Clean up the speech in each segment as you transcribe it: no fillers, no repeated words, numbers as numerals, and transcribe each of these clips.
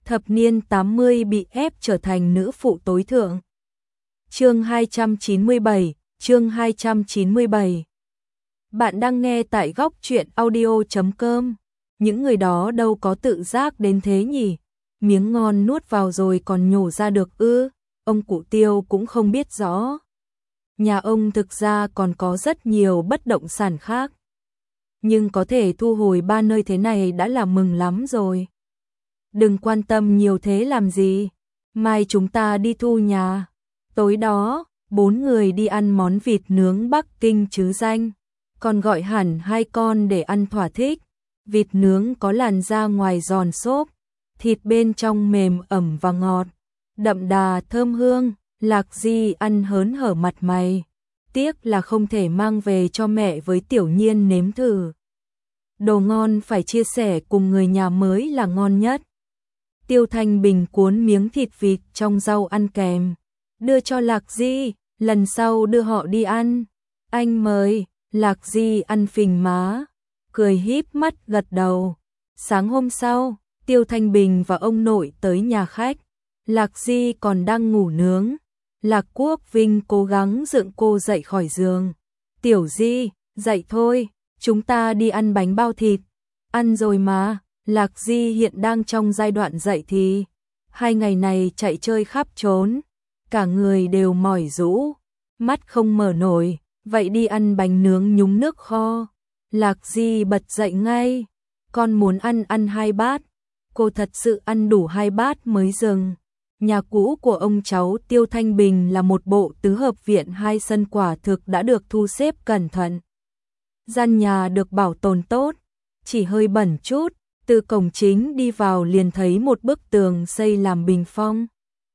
Thập niên 80 bị ép trở thành nữ phụ tối thượng. Chương 297, chương 297. Bạn đang nghe tại góc truyện audio.com. Những người đó đâu có tự giác đến thế nhỉ? Miếng ngon nuốt vào rồi còn nhổ ra được ư? Ông cụ Tiêu cũng không biết rõ. Nhà ông thực ra còn có rất nhiều bất động sản khác. Nhưng có thể thu hồi 3 nơi thế này đã là mừng lắm rồi. Đừng quan tâm nhiều thế làm gì. Mai chúng ta đi thu nhà. Tối đó, 4 người đi ăn món vịt nướng Bắc Kinh chứ danh. Còn gọi hẳn 2 con để ăn thỏa thích. Vịt nướng có làn da ngoài giòn xốp, thịt bên trong mềm ẩm và ngọt, đậm đà thơm hương. Lạc Di ăn hớn hở mặt mày. Tiếc là không thể mang về cho mẹ với Tiểu Nhiên nếm thử. Đồ ngon phải chia sẻ cùng người nhà mới là ngon nhất. Tiêu Thanh Bình cuốn miếng thịt vịt trong rau ăn kèm, đưa cho Lạc Di, lần sau đưa họ đi ăn. Anh mời. Lạc Di ăn phình má, cười híp mắt gật đầu. Sáng hôm sau, Tiêu Thanh Bình và ông nội tới nhà khách. Lạc Di còn đang ngủ nướng. Lạc Quốc Vinh cố gắng dựng cô dậy khỏi giường. Tiểu Di, dậy thôi, chúng ta đi ăn bánh bao thịt. Ăn rồi mà. Lạc Di hiện đang trong giai đoạn dậy thì. 2 ngày này chạy chơi khắp trốn, cả người đều mỏi rũ, mắt không mở nổi. Vậy đi ăn bánh nướng nhúng nước kho. Lạc Di bật dậy ngay. Con muốn ăn 2 bát. Cô thật sự ăn đủ 2 bát mới dừng. Nhà cũ của ông cháu Tiêu Thanh Bình là một bộ tứ hợp viện 2 sân, quả thực đã được thu xếp cẩn thận. Gian nhà được bảo tồn tốt, chỉ hơi bẩn chút. Từ cổng chính đi vào liền thấy một bức tường xây làm bình phong.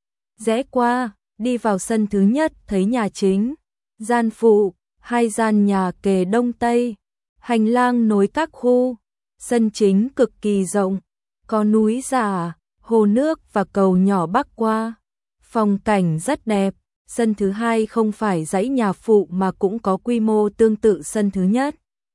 Rẽ qua, đi vào sân thứ nhất thấy nhà chính, gian phụ, 2 gian nhà kề đông tây, hành lang nối các khu. Sân chính cực kỳ rộng, có núi giả, hồ nước và cầu nhỏ bắc qua. Phong cảnh rất đẹp. Sân thứ 2 không phải dãy nhà phụ mà cũng có quy mô tương tự sân thứ nhất.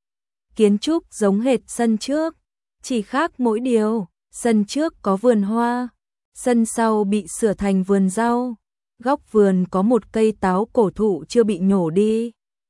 Kiến trúc giống hệt sân trước, chỉ khác mỗi điều, sân trước có vườn hoa, sân sau bị sửa thành vườn rau. Góc vườn có một cây táo cổ thụ chưa bị nhổ đi,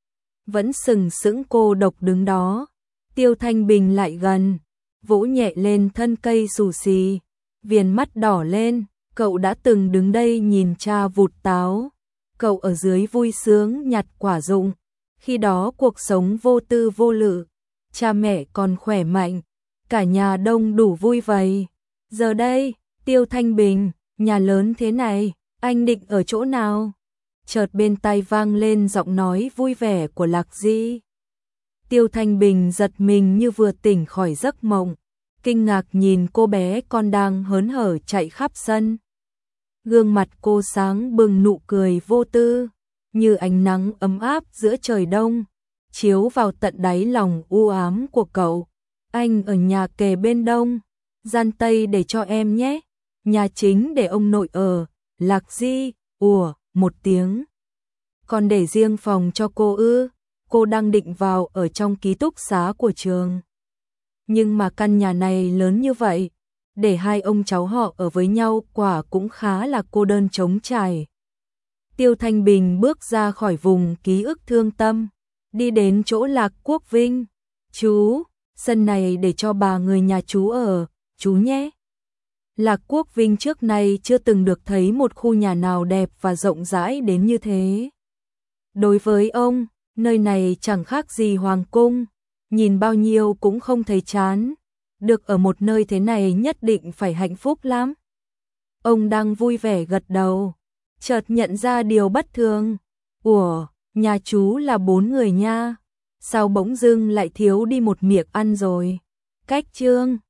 vẫn sừng sững cô độc đứng đó. Tiêu Thanh Bình lại gần, vỗ nhẹ lên thân cây xù xì, viền mắt đỏ lên. Cậu đã từng đứng đây nhìn cha vụt táo, cậu ở dưới vui sướng nhặt quả rụng. Khi đó cuộc sống vô tư vô lự, cha mẹ còn khỏe mạnh, cả nhà đông đủ vui vầy. Giờ đây, Tiêu Thanh Bình, nhà lớn thế này, anh định ở chỗ nào? Chợt bên tai vang lên giọng nói vui vẻ của Lạc Di. Tiêu Thanh Bình giật mình như vừa tỉnh khỏi giấc mộng, kinh ngạc nhìn cô bé con đang hớn hở chạy khắp sân. Gương mặt cô sáng bừng nụ cười vô tư, như ánh nắng ấm áp giữa trời đông, chiếu vào tận đáy lòng u ám của cậu. Anh ở nhà kề bên đông, gian tây để cho em nhé, nhà chính để ông nội ở. Lạc Di ủa một tiếng. Còn để riêng phòng cho cô ư? Cô đang định vào ở trong ký túc xá của trường. Nhưng mà căn nhà này lớn như vậy, để 2 ông cháu họ ở với nhau quả cũng khá là cô đơn trống trải. Tiêu Thanh Bình bước ra khỏi vùng ký ức thương tâm, đi đến chỗ Lạc Quốc Vinh. Chú, sân này để cho bà người nhà chú ở, chú nhé. Lạc Quốc Vinh trước nay chưa từng được thấy một khu nhà nào đẹp và rộng rãi đến như thế. Đối với ông, nơi này chẳng khác gì hoàng cung, nhìn bao nhiêu cũng không thấy chán. Được ở một nơi thế này nhất định phải hạnh phúc lắm. Ông đang vui vẻ gật đầu, chợt nhận ra điều bất thường. Ủa, nhà chú là 4 người nha, sao bỗng dưng lại thiếu đi một miệng ăn rồi? Cách trương,